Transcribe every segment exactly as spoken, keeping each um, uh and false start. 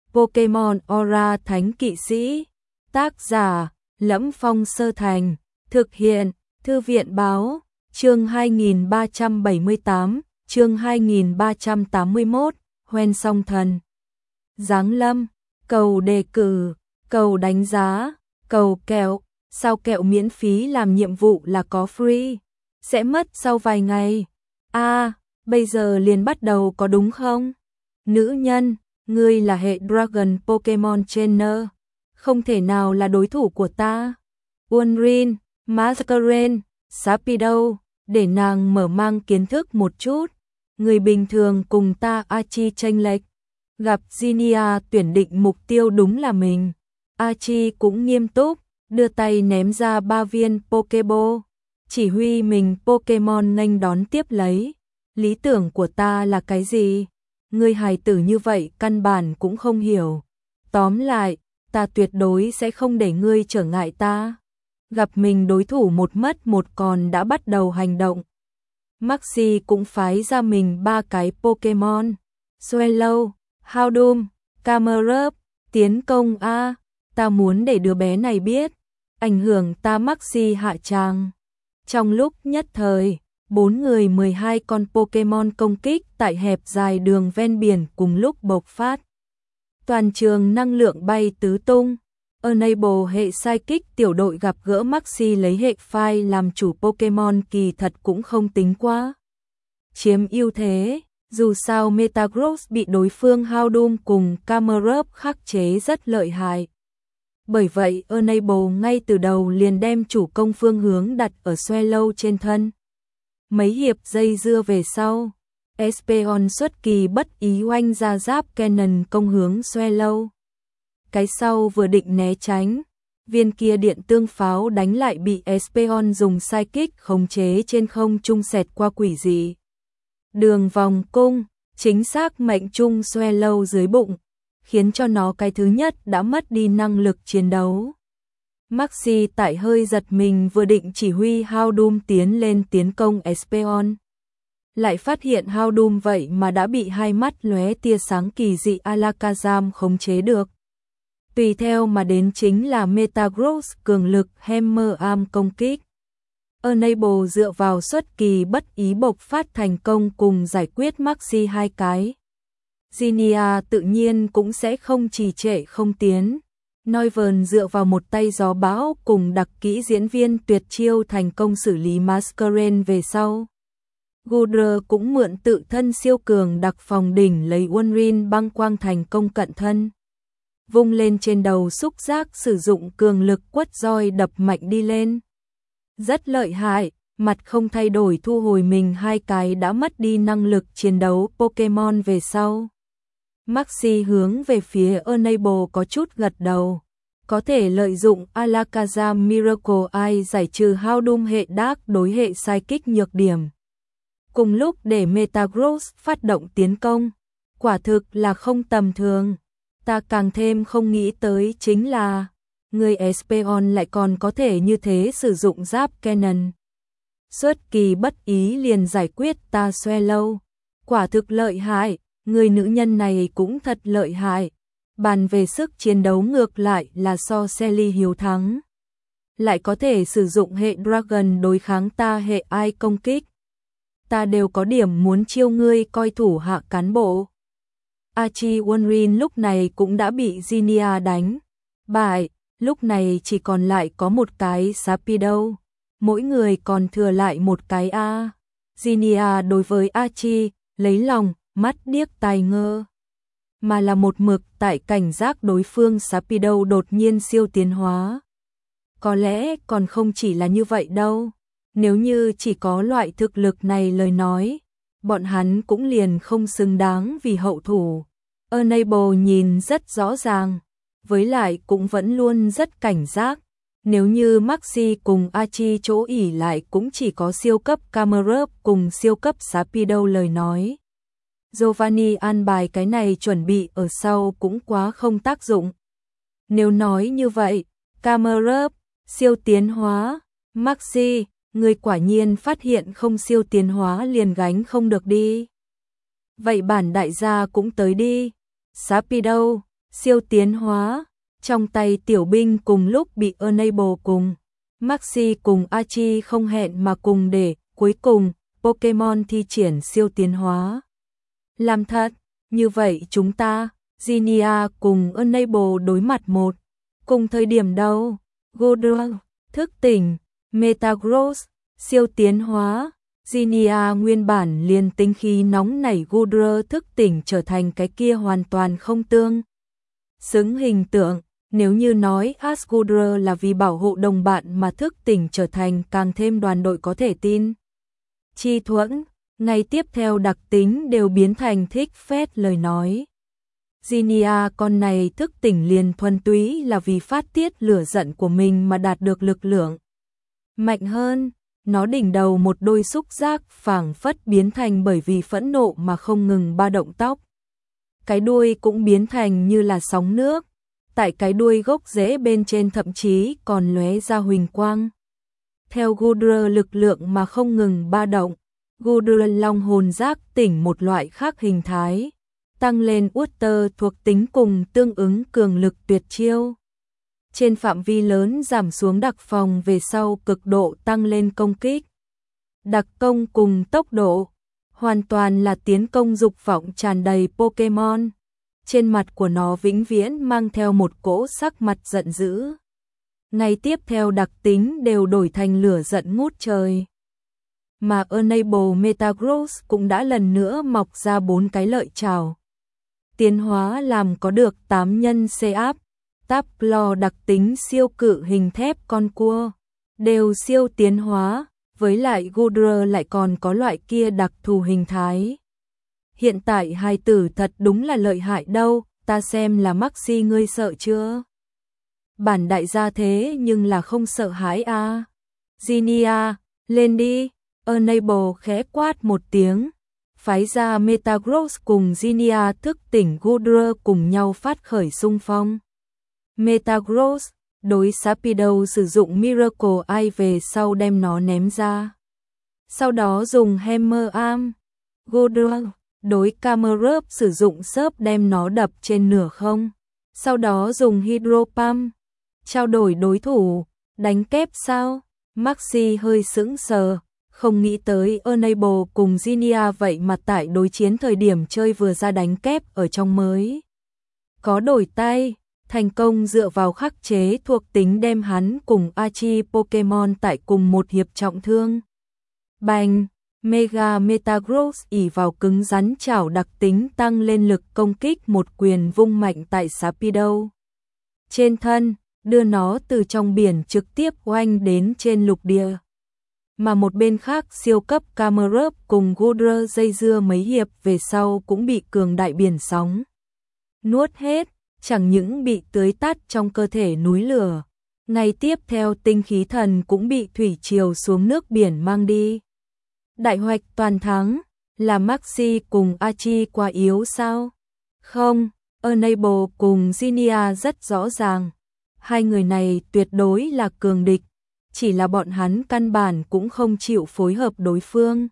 Pokemon Aura Thánh Kỵ Sĩ. Tác giả: Lẫm Phong Sơ Thành. Thực hiện: Thư viện báo. Chương hai nghìn ba trăm bảy mươi tám, chương hai nghìn ba trăm tám mươi mốt, Hoen Song Thần. Giáng lâm, cầu đề cử, cầu đánh giá, cầu kẹo. Sao kẹo miễn phí làm nhiệm vụ là có free? Sẽ mất sau vài ngày. A, à, bây giờ liền bắt đầu có đúng không? Nữ nhân, ngươi là hệ Dragon Pokemon Trainer, không thể nào là đối thủ của ta. Unrin, Masquerain, Sharpedo, để nàng mở mang kiến thức một chút. Người bình thường cùng ta Archie chênh lệch. Gặp Zinnia tuyển định mục tiêu đúng là mình. Archie cũng nghiêm túc, đưa tay ném ra ba viên Pokeball. Chỉ huy mình Pokemon nghênh đón tiếp lấy. Lý tưởng của ta là cái gì? Ngươi hài tử như vậy căn bản cũng không hiểu. Tóm lại, ta tuyệt đối sẽ không để ngươi trở ngại ta. Gặp mình đối thủ một mất một còn đã bắt đầu hành động. Maxi cũng phái ra mình ba cái Pokemon. Swellow, Houndoom, Camerupt, tiến công A. Ta muốn để đứa bé này biết, ảnh hưởng ta Maxi hạ tràng. Trong lúc nhất thời, bốn người mười hai con Pokemon công kích tại hẹp dài đường ven biển cùng lúc bộc phát. Toàn trường năng lượng bay tứ tung. Enable hệ Psychic tiểu đội gặp gỡ Maxi lấy hệ Fire làm chủ Pokemon kỳ thật cũng không tính quá chiếm ưu thế, dù sao Metagross bị đối phương Houndoom cùng Camerupt khắc chế rất lợi hại. Bởi vậy Enable ngay từ đầu liền đem chủ công phương hướng đặt ở Swellow trên thân. Mấy hiệp dây dưa về sau, Espeon xuất kỳ bất ý oanh ra giáp Cannon công hướng Swellow. Cái sau vừa định né tránh, viên kia điện tương pháo đánh lại bị Espeon dùng Psychic khống chế trên không trung xẹt qua quỷ dị. Đường vòng cung, chính xác mệnh trung Swellow dưới bụng, khiến cho nó cái thứ nhất đã mất đi năng lực chiến đấu. Maxi tại hơi giật mình vừa định chỉ huy Houndoom tiến lên tiến công Espeon. Lại phát hiện Houndoom vậy mà đã bị hai mắt lóe tia sáng kỳ dị Alakazam khống chế được. Tùy theo mà đến chính là Metagross cường lực Hammer Arm công kích. Enable dựa vào xuất kỳ bất ý bộc phát thành công cùng giải quyết Maxi hai cái. Zinnia tự nhiên cũng sẽ không trì trệ không tiến. Noivern dựa vào một tay gió bão cùng đặc kỹ diễn viên tuyệt chiêu thành công xử lý Masquerain về sau. Goodra cũng mượn tự thân siêu cường đặc phòng đỉnh lấy Unrin băng quang thành công cận thân. Vung lên trên đầu xúc giác sử dụng cường lực quất roi đập mạnh đi lên. Rất lợi hại, mặt không thay đổi thu hồi mình hai cái đã mất đi năng lực chiến đấu Pokemon về sau. Maxi hướng về phía Enable có chút gật đầu. Có thể lợi dụng Alakazam Miracle Eye giải trừ Houndoom hệ Dark đối hệ Psychic nhược điểm. Cùng lúc để Metagross phát động tiến công. Quả thực là không tầm thường. Ta càng thêm không nghĩ tới chính là người Espeon lại còn có thể như thế sử dụng giáp Cannon. Xuất kỳ bất ý liền giải quyết ta Swellow. Quả thực lợi hại, người nữ nhân này cũng thật lợi hại. Bàn về sức chiến đấu ngược lại là so Sally hiếu thắng. Lại có thể sử dụng hệ Dragon đối kháng ta hệ ai công kích. Ta đều có điểm muốn chiêu ngươi coi thủ hạ cán bộ. Archie Unrin lúc này cũng đã bị Zinnia đánh bại, lúc này chỉ còn lại có một cái Sharpedo, mỗi người còn thừa lại một cái A. Zinnia đối với Archie lấy lòng, mắt điếc tai ngơ, mà là một mực tại cảnh giác đối phương Sharpedo đột nhiên siêu tiến hóa. Có lẽ còn không chỉ là như vậy đâu, nếu như chỉ có loại thực lực này lời nói, bọn hắn cũng liền không xứng đáng vì hậu thủ. Enable nhìn rất rõ ràng, với lại cũng vẫn luôn rất cảnh giác. Nếu như Maxi cùng Archie chỗ ỉ lại cũng chỉ có siêu cấp Camerupt cùng siêu cấp Sharpedo lời nói. Giovanni an bài cái này chuẩn bị ở sau cũng quá không tác dụng. Nếu nói như vậy, Camerupt, siêu tiến hóa, Maxi, người quả nhiên phát hiện không siêu tiến hóa liền gánh không được đi. Vậy bản đại gia cũng tới đi. Sharpedo, siêu tiến hóa, trong tay tiểu binh cùng lúc bị Enable cùng Maxi cùng Archie không hẹn mà cùng để, cuối cùng, Pokemon thi triển siêu tiến hóa. Làm thật, như vậy chúng ta, Zinnia cùng Enable đối mặt một, cùng thời điểm đâu, Goodra, thức tỉnh, Metagross, siêu tiến hóa, Zinnia nguyên bản liền tính khí nóng nảy Goodra thức tỉnh trở thành cái kia hoàn toàn không tương xứng hình tượng. Nếu như nói Asgudra là vì bảo hộ đồng bạn mà thức tỉnh trở thành càng thêm đoàn đội có thể tin. Chi thuẫn, ngay tiếp theo đặc tính đều biến thành thích phét lời nói. Zinnia con này thức tỉnh liền thuần túy là vì phát tiết lửa giận của mình mà đạt được lực lượng mạnh hơn. Nó đỉnh đầu một đôi xúc giác phảng phất biến thành bởi vì phẫn nộ mà không ngừng ba động tóc. Cái đuôi cũng biến thành như là sóng nước. Tại cái đuôi gốc rễ bên trên thậm chí còn lóe ra huỳnh quang. Theo Goodra lực lượng mà không ngừng ba động, Goodra long hồn giác tỉnh một loại khác hình thái, tăng lên Water thuộc tính cùng tương ứng cường lực tuyệt chiêu. Trên phạm vi lớn giảm xuống đặc phòng về sau cực độ tăng lên công kích. Đặc công cùng tốc độ, hoàn toàn là tiến công dục vọng tràn đầy Pokemon. Trên mặt của nó vĩnh viễn mang theo một cỗ sắc mặt giận dữ. Ngay tiếp theo đặc tính đều đổi thành lửa giận ngút trời. Mà Enable Metagross cũng đã lần nữa mọc ra bốn cái lợi chảo. Tiến hóa làm có được tám nhân C-áp, Taplo đặc tính siêu cự hình thép con cua, đều siêu tiến hóa, với lại Goodra lại còn có loại kia đặc thù hình thái. Hiện tại hai tử thật đúng là lợi hại đâu, ta xem là Maxi ngươi sợ chưa? Bản đại gia thế nhưng là không sợ hãi a. À. Zinnia, lên đi, Enable khẽ quát một tiếng, phái ra Metagross cùng Zinnia thức tỉnh Goodra cùng nhau phát khởi xung phong. Metagross đối Sharpedo sử dụng Miracle Eye về sau đem nó ném ra. Sau đó dùng Hammer Arm, Goodra đối Camerupt sử dụng xớp đem nó đập trên nửa không. Sau đó dùng Hydro Pump, trao đổi đối thủ, đánh kép sao? Maxi hơi sững sờ, không nghĩ tới Enable cùng Zinnia vậy mà tại đối chiến thời điểm chơi vừa ra đánh kép ở trong mới. Có đổi tay, thành công dựa vào khắc chế thuộc tính đem hắn cùng Archie Pokemon tại cùng một hiệp trọng thương. Bành! Mega Metagross ỉ vào cứng rắn chảo đặc tính tăng lên lực công kích một quyền vung mạnh tại Sharpedo trên thân, đưa nó từ trong biển trực tiếp oanh đến trên lục địa. Mà một bên khác siêu cấp Camerupt cùng Goodra dây dưa mấy hiệp về sau cũng bị cường đại biển sóng nuốt hết, chẳng những bị tưới tắt trong cơ thể núi lửa, ngay tiếp theo tinh khí thần cũng bị thủy triều xuống nước biển mang đi. Đại hoạch toàn thắng, là Maxi cùng Archie quá yếu sao? Không, Enable cùng Zinnia rất rõ ràng. Hai người này tuyệt đối là cường địch, chỉ là bọn hắn căn bản cũng không chịu phối hợp đối phương.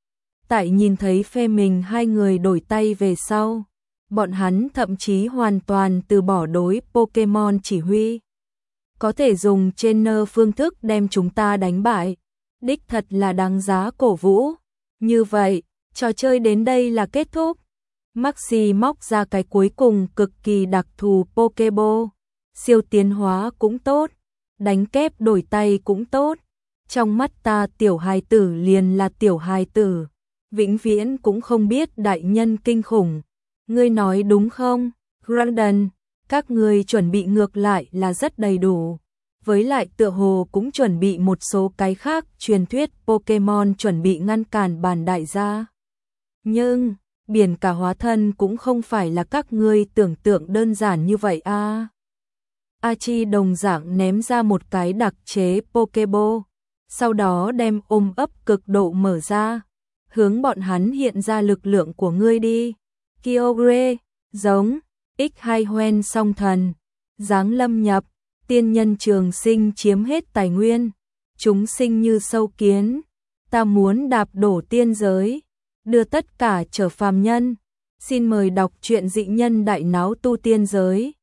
Tại nhìn thấy phe mình hai người đổi tay về sau, bọn hắn thậm chí hoàn toàn từ bỏ đối Pokemon chỉ huy. Có thể dùng trainer phương thức đem chúng ta đánh bại. Đích thật là đáng giá cổ vũ. Như vậy, trò chơi đến đây là kết thúc. Maxi móc ra cái cuối cùng cực kỳ đặc thù Pokeball. Siêu tiến hóa cũng tốt, đánh kép đổi tay cũng tốt. Trong mắt ta tiểu hài tử liền là tiểu hài tử, vĩnh viễn cũng không biết đại nhân kinh khủng. Ngươi nói đúng không, Brandon? Các ngươi chuẩn bị ngược lại là rất đầy đủ. Với lại tựa hồ cũng chuẩn bị một số cái khác, truyền thuyết Pokemon chuẩn bị ngăn cản bản đại gia. Nhưng, biển cả hóa thân cũng không phải là các ngươi tưởng tượng đơn giản như vậy a. À. Archie đồng dạng ném ra một cái đặc chế Pokeball, sau đó đem ôm ấp cực độ mở ra, hướng bọn hắn hiện ra lực lượng của ngươi đi. Kyogre, giống, ích hai hoen song thần, giáng lâm nhập, tiên nhân trường sinh chiếm hết tài nguyên, chúng sinh như sâu kiến, ta muốn đạp đổ tiên giới, đưa tất cả trở phàm nhân. Xin mời đọc truyện dị nhân đại náo tu tiên giới.